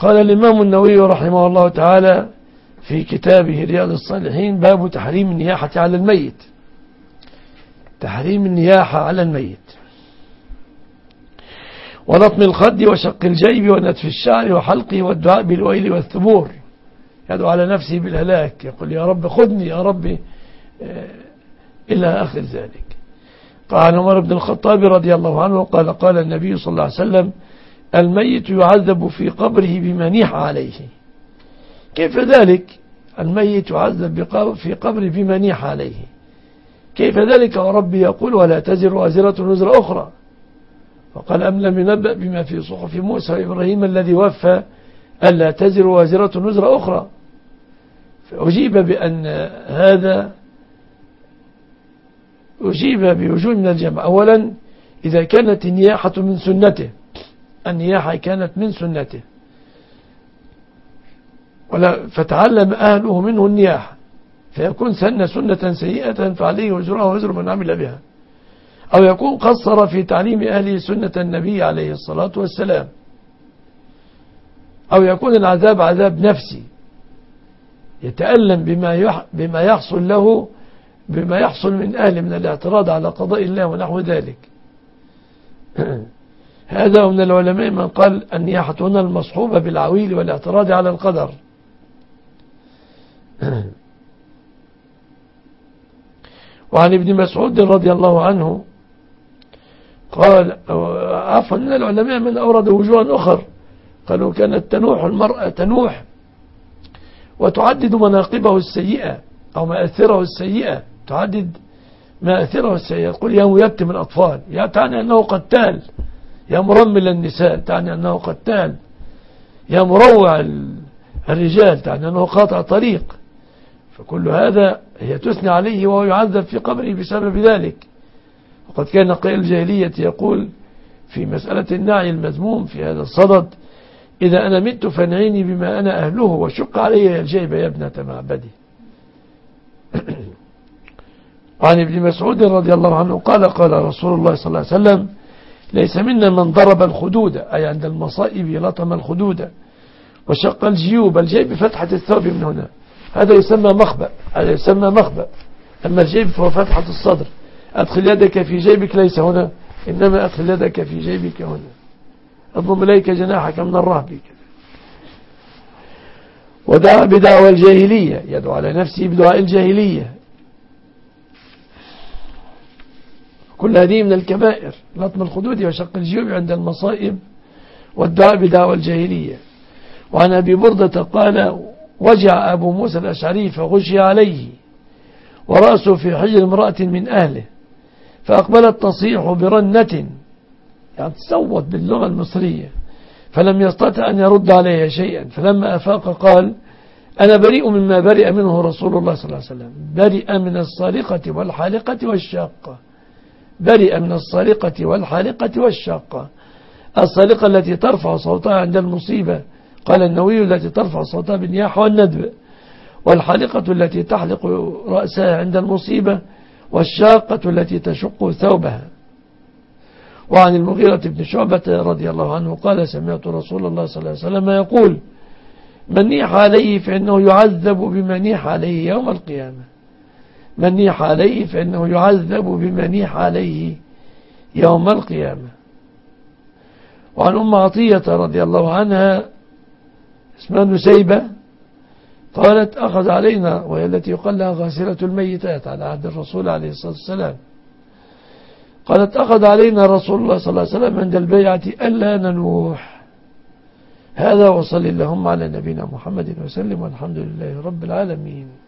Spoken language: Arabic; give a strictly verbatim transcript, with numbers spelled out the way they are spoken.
قال الإمام النووي رحمه الله تعالى في كتابه رياض الصالحين: باب تحريم النياحة على الميت. تحريم النياحة على الميت، ولطم الخد وشق الجيب ونتف الشعر وحلقه والدعاء بالويل والثبور، يدعو على نفسه بالهلاك، يقول يا رب خذني يا رب إلى آخر ذلك. قال عمر بن الخطاب رضي الله عنه قال قال النبي صلى الله عليه وسلم: الميت يعذب في قبره بما نيح عليه. كيف ذلك؟ الميت يعذب في قبره بما نيح عليه، كيف ذلك وربي يقول: ولا تزر وازرة وزر أخرى. وقال: أم لم ينبأ بما في صحف موسى وإبراهيم الذي وفى ألا تزر وازرة وزر أخرى. فأجيب بأن هذا أجيب بوجود من الجمع. أولا، إذا كانت النياحة من سنته، النياحة كانت من سنته ولا فتعلم أهله منه النياحة فيكون سن سنة سيئة فعليه وزرها وزر من عمل بها، أو يكون قصر في تعليم أهله سنة النبي عليه الصلاة والسلام، أو يكون العذاب عذاب نفسي يتألم بما بما يحصل له بما يحصل من أهله من الاعتراض على قضاء الله ونحو ذلك. هذا من العلماء من قال النياحة هنا المصحوبة بالعويل والاعتراض على القدر. وعن ابن مسعود رضي الله عنه قال، عفوا، من العلماء من أورد وجوها أخر، قالوا كانت تنوح المرأة تنوح وتعدد مناقبه السيئة أو مآثره السيئة، تعدد مآثره السيئة، تقول يا ميتم الأطفال، يا تعني أنه قتال، يا مرمل النساء تعني أنه قتال، يا مروع الرجال تعني أنه قاطع طريق. فكل هذا هي تثني عليه وهو يعذب في قبره بسبب ذلك. وقد كان قائل الجاهلية يقول في مسألة النعي المذموم في هذا الصدد: إذا أنا مت فانعيني بما أنا أهله وشق علي الجيب يا ابنة معبدي. وعن ابن مسعود رضي الله عنه قال قال رسول الله صلى الله عليه وسلم: ليس منا من ضرب الخدود، أي عند المصائب لطم الخدود، وشق الجيوب، الجيب فتحة الثوب من هنا، هذا يسمى مخبأ، هذا يسمى مخبأ. أما الجيب فهو فتحة الصدر، أدخل يدك في جيبك ليس هنا، إنما أدخل يدك في جيبك هنا، أضم إليك جناحك من الرهب. ودعا بدعوى الجاهلية، يدعو على نفسه بدعاء الجاهلية، كل هذه من الكبائر، لطم الخدود وشق الجيوب عند المصائب والدعاء بدعوى الجاهلية. وعن أبي بردة قال: وجع أبو موسى الأشعري فغشي عليه ورأسه في حجر امرأة من أهله، فأقبلت تصيح برنة، يعني تصوت باللغة المصرية، فلم يستطع أن يرد عليها شيئا، فلما أفاق قال: أنا بريء مما برئ منه رسول الله صلى الله عليه وسلم، برئ من السارقة والحالقة والشاقة، برئ من السارقة والحالقة والشاقة. السارقة التي ترفع صوتها عند المصيبة، قال النووي التي ترفع صوتها بالنياح والندب، والحالقة التي تحلق رأسها عند المصيبة، والشاقة التي تشق ثوبها. وعن المغيرة بن شعبة رضي الله عنه قال: سمعت رسول الله صلى الله عليه وسلم يقول: من نيح عليه فإنه يعذب بما نيح عليه يوم القيامة، من نيح عليه فإنه يعذب بما نيح عليه يوم القيامة. وعن أم عطية رضي الله عنها اسمها نسيبة قالت: أخذ علينا، وهي التي يقال لها غاسلة الميتات على عهد الرسول عليه الصلاة والسلام، قالت: أخذ علينا رسول الله صلى الله عليه وسلم عند البيعة ألا ننوح. هذا، وصل اللهم على نبينا محمد وسلم، والحمد لله رب العالمين.